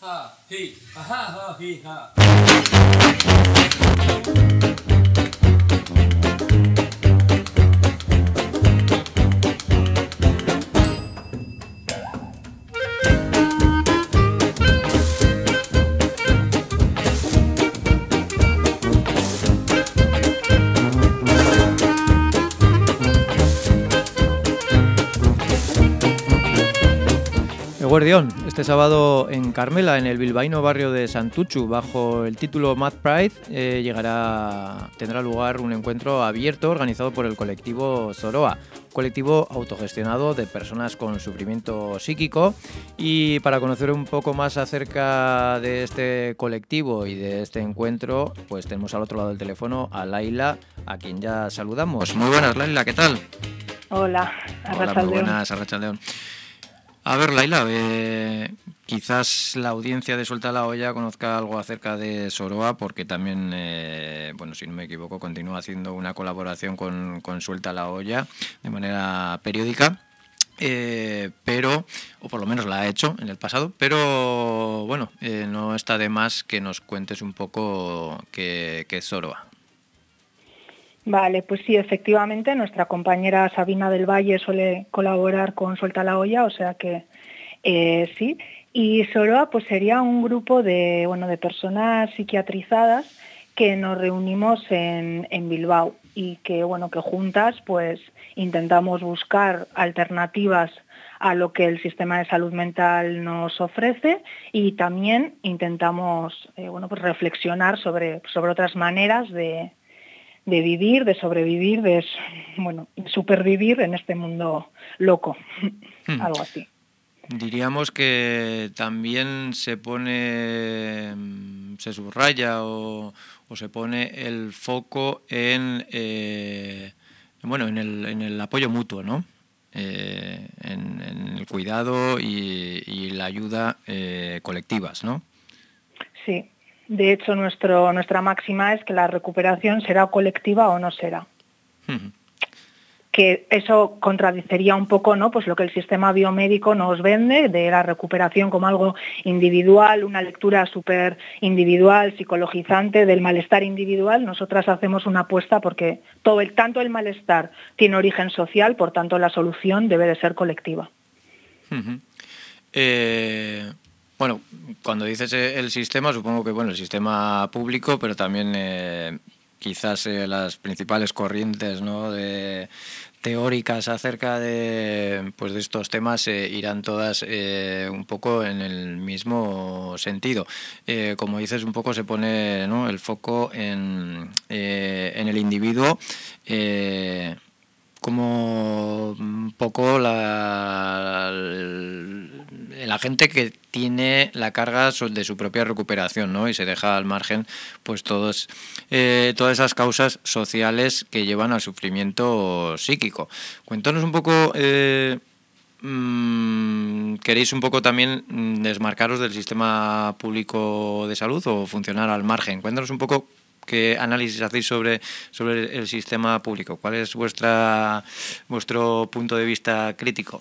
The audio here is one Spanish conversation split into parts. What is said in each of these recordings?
ha, hi, ha, ha, hi, ha. Guardión, este sábado en Carmela, en el bilbaíno barrio de Santuchu, bajo el título Mad Pride, tendrá lugar un encuentro abierto organizado por el colectivo Soroa, colectivo autogestionado de personas con sufrimiento psíquico. Y para conocer un poco más acerca de este colectivo y de este encuentro, pues tenemos al otro lado del teléfono a Laila, a quien ya saludamos. Muy buenas, Laila, ¿qué tal? Hola, muy buenas, Arratsaldeon. A ver, Laila, quizás la audiencia de Suelta la Olla conozca algo acerca de Soroa, porque también, si no me equivoco, continúa haciendo una colaboración con Suelta la Olla de manera periódica, o por lo menos la ha hecho en el pasado, pero bueno, no está de más que nos cuentes un poco qué es Soroa. Vale, pues sí, efectivamente, nuestra compañera Sabina del Valle suele colaborar con Suelta la Olla, o sea que sí. Y Soroa pues sería un grupo de personas psiquiatrizadas que nos reunimos en Bilbao y que juntas pues intentamos buscar alternativas a lo que el sistema de salud mental nos ofrece y también intentamos reflexionar sobre otras maneras de vivir, de sobrevivir, de supervivir en este mundo loco, algo así. Diríamos que también se subraya o se pone el foco en el apoyo mutuo, ¿no? En el cuidado y la ayuda colectivas, ¿no? Sí. De hecho, nuestra máxima es que la recuperación será colectiva o no será. Uh-huh. Que eso contradeciría un poco, ¿no? Pues lo que el sistema biomédico nos vende de la recuperación como algo individual, una lectura súper individual, psicologizante del malestar individual. Nosotras hacemos una apuesta porque tanto el malestar tiene origen social, por tanto la solución debe de ser colectiva. Uh-huh. Bueno, cuando dices el sistema, supongo que el sistema público, pero también quizás las principales corrientes, ¿no?, teóricas acerca de estos temas irán todas un poco en el mismo sentido. Como dices, un poco se pone, ¿no?, el foco en el individuo. Como un poco la gente que tiene la carga de su propia recuperación, ¿no? Y se deja al margen pues todas esas causas sociales que llevan al sufrimiento psíquico. Cuéntanos un poco, ¿queréis un poco también desmarcaros del sistema público de salud o funcionar al margen? Cuéntanos un poco ¿qué análisis hacéis sobre el sistema público? ¿Cuál es vuestro punto de vista crítico?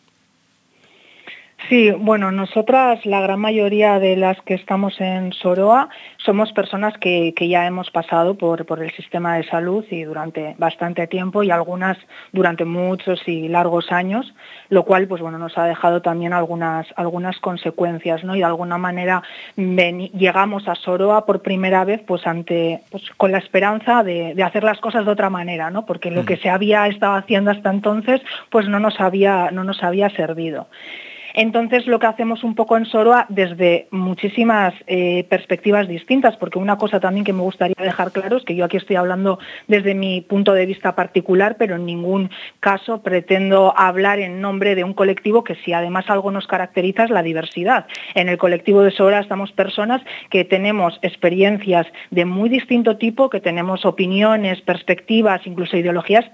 Sí, nosotras, la gran mayoría de las que estamos en Soroa, somos personas que ya hemos pasado por el sistema de salud y durante bastante tiempo y algunas durante muchos y largos años, lo cual nos ha dejado también algunas consecuencias, ¿no? Y de alguna manera llegamos a Soroa por primera vez con la esperanza de hacer las cosas de otra manera, ¿no? Porque lo que se había estado haciendo hasta entonces no nos había servido. Entonces, lo que hacemos un poco en Soroa desde muchísimas perspectivas distintas, porque una cosa también que me gustaría dejar claro es que yo aquí estoy hablando desde mi punto de vista particular, pero en ningún caso pretendo hablar en nombre de un colectivo que si además algo nos caracteriza es la diversidad. En el colectivo de Soroa estamos personas que tenemos experiencias de muy distinto tipo, que tenemos opiniones, perspectivas, incluso ideologías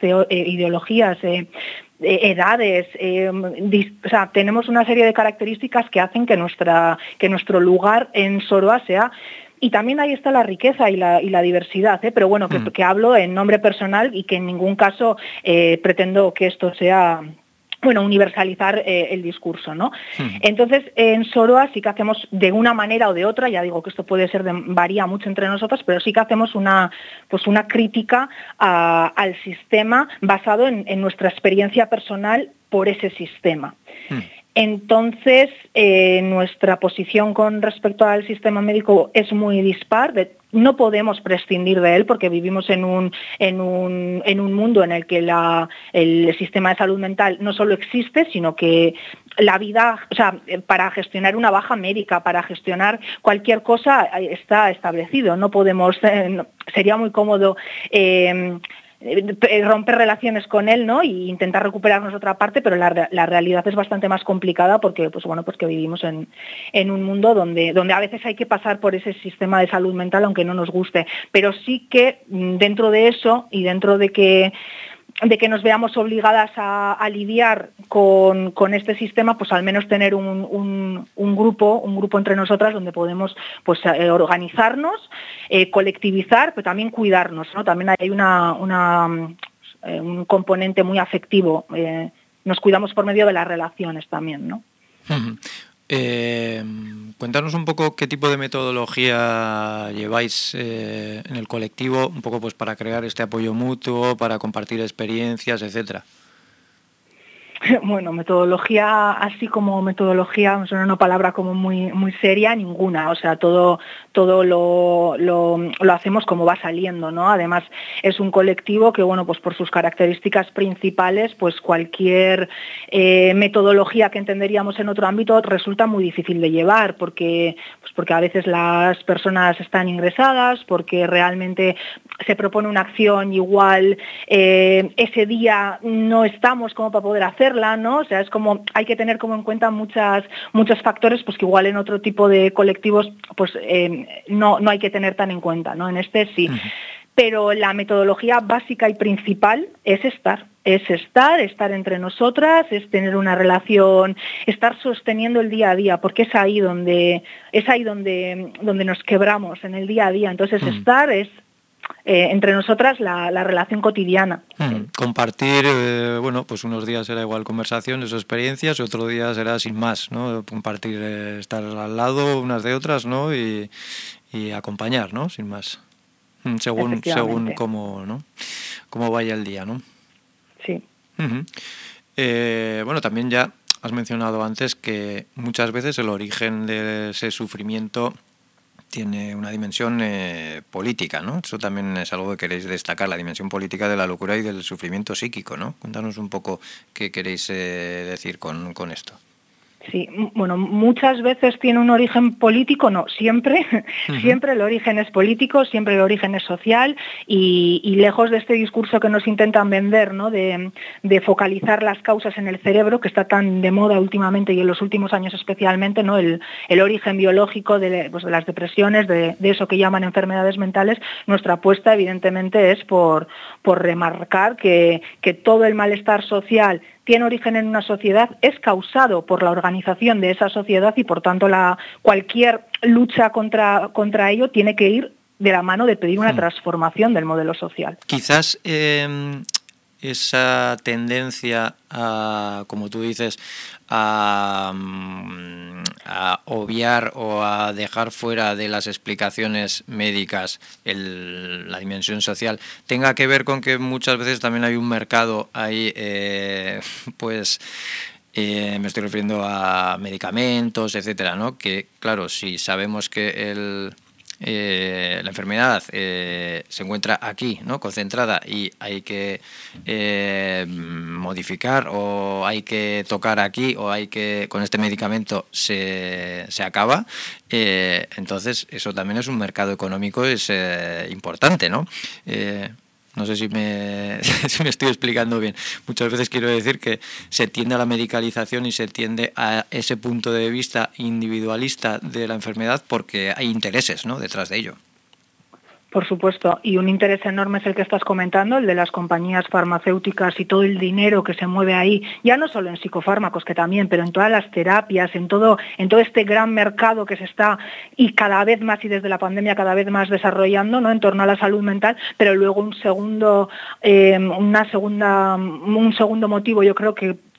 edades, tenemos una serie de características que hacen que nuestro lugar en Soroa sea, y también ahí está la riqueza y la diversidad, pero que hablo en nombre personal y que en ningún caso pretendo que esto sea universalizar el discurso, ¿no? Entonces, en Soroa sí que hacemos de una manera o de otra, ya digo que esto puede ser varía mucho entre nosotros, pero sí que hacemos una crítica al sistema basado en nuestra experiencia personal por ese sistema. Entonces, nuestra posición con respecto al sistema médico es muy dispar. No podemos prescindir de él porque vivimos en un mundo en el que el sistema de salud mental no solo existe, sino que la vida, o sea, para gestionar una baja médica, para gestionar cualquier cosa, está establecido. No podemos, sería muy cómodo romper relaciones con él, ¿no? Y intentar recuperarnos otra parte, pero la realidad es bastante más complicada porque, pues que vivimos en un mundo donde a veces hay que pasar por ese sistema de salud mental aunque no nos guste. Pero sí que dentro de eso y dentro de que nos veamos obligadas a lidiar con este sistema, pues al menos tener un grupo entre nosotras donde podemos pues organizarnos, colectivizar, pero también cuidarnos, ¿no? También hay un componente muy afectivo. Nos cuidamos por medio de las relaciones también, ¿no? Cuéntanos un poco qué tipo de metodología lleváis en el colectivo, un poco pues para crear este apoyo mutuo, para compartir experiencias, etcétera. Bueno, metodología, así como metodología, me suena una palabra como muy seria, ninguna. O sea, todo lo hacemos como va saliendo, ¿no? Además, es un colectivo que, bueno, pues por sus características principales, pues cualquier metodología que entenderíamos en otro ámbito resulta muy difícil de llevar, porque a veces las personas están ingresadas, porque realmente se propone una acción igual ese día no estamos como para poder hacerla, ¿no? O sea, es como hay que tener como en cuenta muchos factores pues que igual en otro tipo de colectivos pues no hay que tener tan en cuenta, ¿no? En este sí. Pero la metodología básica y principal es estar entre nosotras, es tener una relación, estar sosteniendo el día a día, porque es ahí donde nos quebramos en el día a día. Entonces estar es entre nosotras la relación cotidiana. Compartir, bueno, pues unos días será igual conversaciones o experiencias, otro día será sin más, ¿no? Compartir, estar al lado unas de otras, ¿no? Y acompañar, ¿no? Sin más. Según cómo, ¿no? Cómo vaya el día, ¿no? Sí. Bueno, también ya has mencionado antes que muchas veces el origen de ese sufrimiento tiene una dimensión política, ¿no? Eso también es algo que queréis destacar, la dimensión política de la locura y del sufrimiento psíquico, ¿no? Cuéntanos un poco qué queréis decir con esto. Sí, bueno, muchas veces tiene un origen político, no, siempre el origen es político, siempre el origen es social y lejos de este discurso que nos intentan vender, ¿no? De focalizar las causas en el cerebro, que está tan de moda últimamente y en los últimos años especialmente, ¿no? El origen biológico de las depresiones, de eso que llaman enfermedades mentales, nuestra apuesta evidentemente es por remarcar que todo el malestar social tiene origen en una sociedad, es causado por la organización de esa sociedad y por tanto cualquier lucha contra ello tiene que ir de la mano de pedir una transformación del modelo social. Quizás esa tendencia a, como tú dices, a obviar o a dejar fuera de las explicaciones médicas la dimensión social, tenga que ver con que muchas veces también hay un mercado ahí, me estoy refiriendo a medicamentos, etcétera, ¿no? Que, claro, si sabemos que la enfermedad se encuentra aquí, ¿no? Concentrada y hay que modificar o hay que tocar aquí o hay que con este medicamento se acaba, entonces eso también es un mercado económico, es importante, ¿no? No sé si me estoy explicando bien. Muchas veces quiero decir que se tiende a la medicalización y se tiende a ese punto de vista individualista de la enfermedad porque hay intereses, ¿no?, detrás de ello. Por supuesto, y un interés enorme es el que estás comentando, el de las compañías farmacéuticas y todo el dinero que se mueve ahí, ya no solo en psicofármacos, que también, pero en todas las terapias, en todo este gran mercado que se está, y cada vez más, y desde la pandemia cada vez más desarrollando, ¿no?, en torno a la salud mental, pero luego un segundo motivo, yo creo que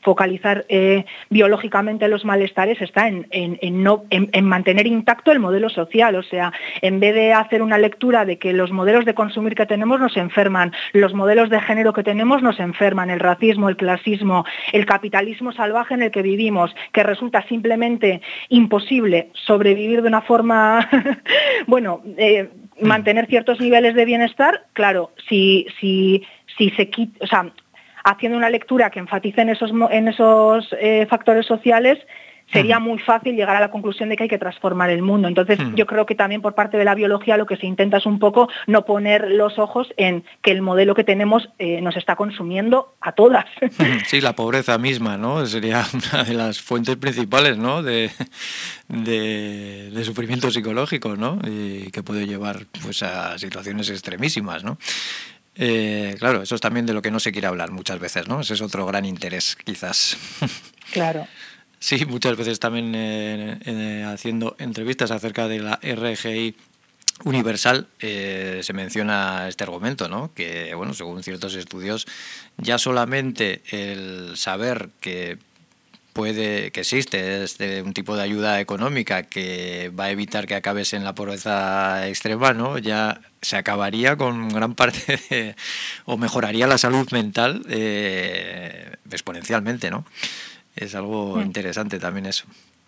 focalizar biológicamente los malestares está en mantener intacto el modelo social. O sea, en vez de hacer una lectura de que los modelos de consumir que tenemos nos enferman, los modelos de género que tenemos nos enferman, el racismo, el clasismo, el capitalismo salvaje en el que vivimos, que resulta simplemente imposible sobrevivir de una forma, mantener ciertos niveles de bienestar. Claro, si se quita, o sea, haciendo una lectura que enfatice en esos factores sociales, sería muy fácil llegar a la conclusión de que hay que transformar el mundo. Entonces, yo creo que también por parte de la biología lo que se intenta es un poco no poner los ojos en que el modelo que tenemos nos está consumiendo a todas. Sí, la pobreza misma, ¿no? Sería una de las fuentes principales, ¿no? de sufrimiento psicológico, ¿no? Y que puede llevar, pues, a situaciones extremísimas, ¿no? Claro, eso es también de lo que no se quiere hablar muchas veces, ¿no? Ese es otro gran interés, quizás. Claro. Sí, muchas veces también haciendo entrevistas acerca de la RGI universal se menciona este argumento, ¿no? Que, bueno, según ciertos estudios, ya solamente el saber que existe un tipo de ayuda económica que va a evitar que acabes en la pobreza extrema, ¿no? Ya se acabaría con gran parte o mejoraría la salud mental exponencialmente, ¿no? Es algo interesante también eso.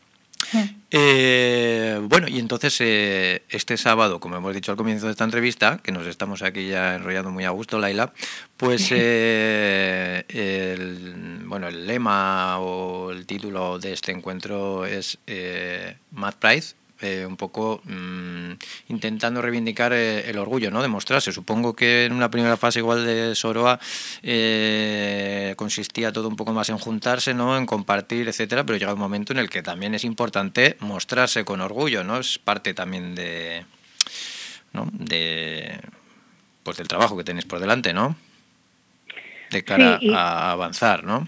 Bueno, y entonces este sábado, como hemos dicho al comienzo de esta entrevista, que nos estamos aquí ya enrollando muy a gusto, Laila, pues el lema o el título de este encuentro es Mad Pride, un poco intentando reivindicar el orgullo, ¿no? Demostrarse. Supongo que en una primera fase igual de Soroa consistía todo un poco más en juntarse, ¿no? En compartir, etcétera, pero llega un momento en el que también es importante mostrarse con orgullo, ¿no? Es parte también pues del trabajo que tenéis por delante, ¿no? De cara a avanzar, ¿no?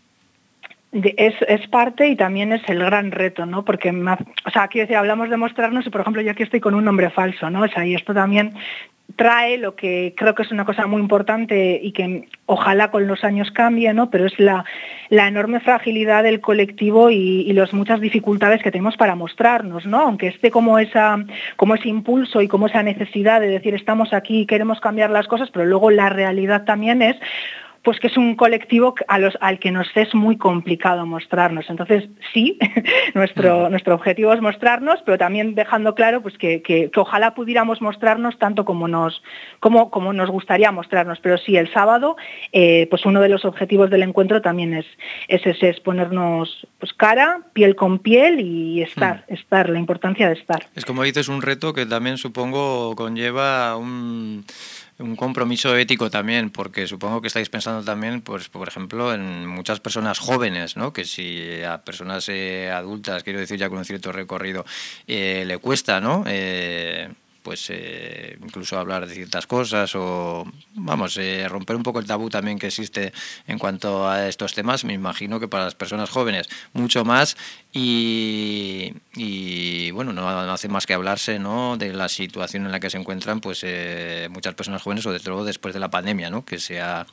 Es parte y también es el gran reto, ¿no? Porque, quiero decir, hablamos de mostrarnos y, por ejemplo, yo aquí estoy con un nombre falso, ¿no? O sea, y esto también trae lo que creo que es una cosa muy importante y que ojalá con los años cambie, ¿no? Pero es la enorme fragilidad del colectivo y las muchas dificultades que tenemos para mostrarnos, ¿no? Aunque esté como ese impulso y como esa necesidad de decir estamos aquí y queremos cambiar las cosas, pero luego la realidad también es pues que es un colectivo al que nos es muy complicado mostrarnos. Entonces, sí, nuestro objetivo es mostrarnos, pero también dejando claro pues que ojalá pudiéramos mostrarnos tanto como nos gustaría mostrarnos. Pero sí, el sábado, pues uno de los objetivos del encuentro también es ese, es ponernos pues cara, piel con piel y estar, la importancia de estar. Es como dices, un reto que también supongo conlleva un compromiso ético también, porque supongo que estáis pensando también, pues por ejemplo, en muchas personas jóvenes, ¿no? Que si a personas adultas, quiero decir ya con un cierto recorrido, le cuesta, ¿no? Incluso hablar de ciertas cosas o, romper un poco el tabú también que existe en cuanto a estos temas. Me imagino que para las personas jóvenes mucho más y bueno, no hace más que hablarse, ¿no? De la situación en la que se encuentran pues muchas personas jóvenes, sobre todo después de la pandemia, ¿no? Que se ha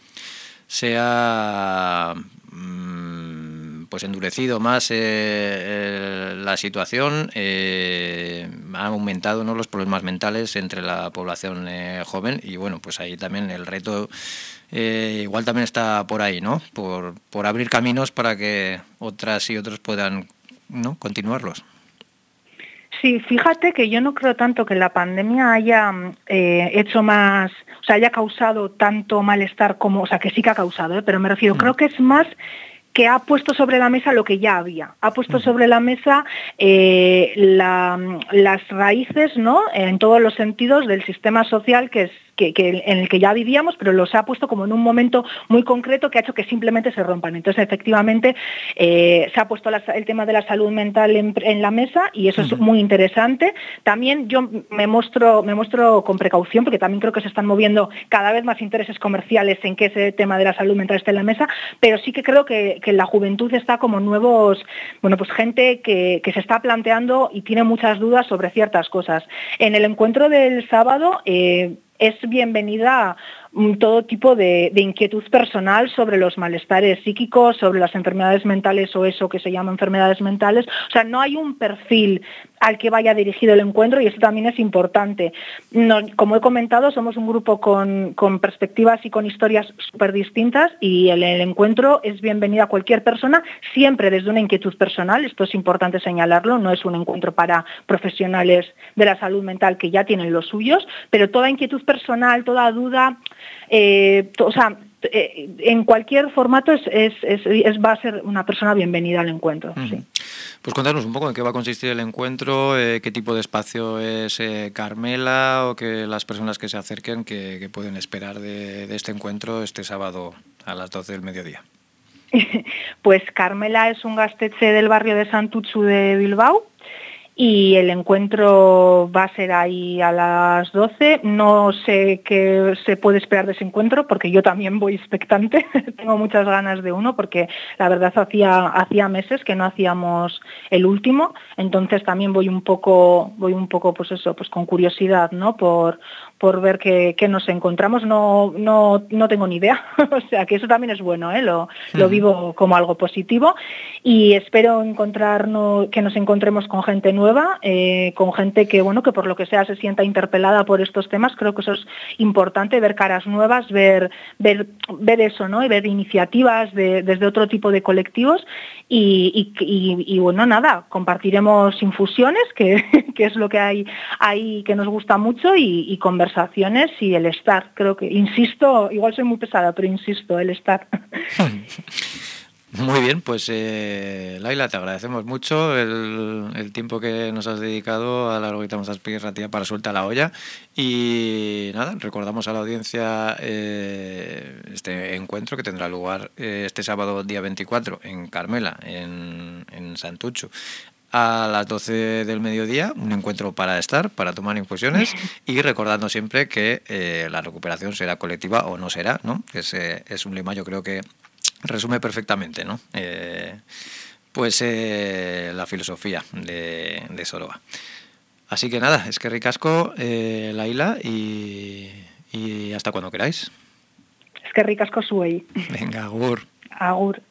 pues endurecido más la situación, ha aumentado, ¿no? Los problemas mentales entre la población joven y bueno, pues ahí también el reto igual también está por ahí, ¿no? Por abrir caminos para que otras y otros puedan, ¿no? Continuarlos. Sí, fíjate que yo no creo tanto que la pandemia haya hecho más, o sea, haya causado tanto malestar como, o sea, que sí que ha causado, pero me refiero, creo que es más que ha puesto sobre la mesa lo que ya había. Ha puesto sobre la mesa las raíces, ¿no? En todos los sentidos del sistema social en el que ya vivíamos, pero los ha puesto como en un momento muy concreto que ha hecho que simplemente se rompan. Entonces, efectivamente, se ha puesto el tema de la salud mental en la mesa y eso es muy interesante. También yo me muestro con precaución porque también creo que se están moviendo cada vez más intereses comerciales en que ese tema de la salud mental esté en la mesa, pero sí que creo que la juventud está como nuevos, pues gente que se está planteando y tiene muchas dudas sobre ciertas cosas. En el encuentro del sábado es bienvenida todo tipo de inquietud personal sobre los malestares psíquicos, sobre las enfermedades mentales o eso que se llama enfermedades mentales. O sea, no hay un perfil al que vaya dirigido el encuentro y eso también es importante. Como he comentado, somos un grupo con perspectivas y con historias súper distintas y el encuentro es bienvenida a cualquier persona, siempre desde una inquietud personal. Esto es importante señalarlo, no es un encuentro para profesionales de la salud mental que ya tienen los suyos, pero toda inquietud personal, toda duda, en cualquier formato va a ser una persona bienvenida al encuentro. Sí. Pues cuéntanos un poco en qué va a consistir el encuentro, qué tipo de espacio es Carmela, o que las personas que se acerquen que pueden esperar de este encuentro este sábado a las 12 del mediodía. Pues Carmela es un gaztetxe del barrio de Santutxu de Bilbao y el encuentro va a ser ahí a las 12. No sé qué se puede esperar de ese encuentro porque yo también voy expectante. Tengo muchas ganas de uno porque la verdad hacía meses que no hacíamos el último, entonces también voy un poco pues con curiosidad, ¿no? Por ver qué nos encontramos. No tengo ni idea, o sea que eso también es bueno, ¿eh? Lo vivo como algo positivo y espero que nos encontremos con gente nueva, con gente que por lo que sea se sienta interpelada por estos temas. Creo que eso es importante, ver caras nuevas, ver eso, ¿no? Y ver iniciativas desde otro tipo de colectivos y bueno, nada, compartiremos infusiones, que es lo que hay ahí que nos gusta mucho y conversaciones y el estar. Creo que, insisto, igual soy muy pesada, pero insisto, el estar. Muy bien, pues Laila, te agradecemos mucho el tiempo que nos has dedicado a la Horita Muzaspirratia para Suelta la Olla y nada, recordamos a la audiencia este encuentro que tendrá lugar este sábado día 24 en Carmela, en Santutxu, a las 12 del mediodía, un encuentro para estar, para tomar infusiones y recordando siempre que la recuperación será colectiva o no será, ¿no? Es un lema, yo creo que resume perfectamente, ¿no? La filosofía de Soroa. Así que nada, es que ricasco, Laila, y hasta cuando queráis. Es que ricasco zuei. Venga, agur. Agur.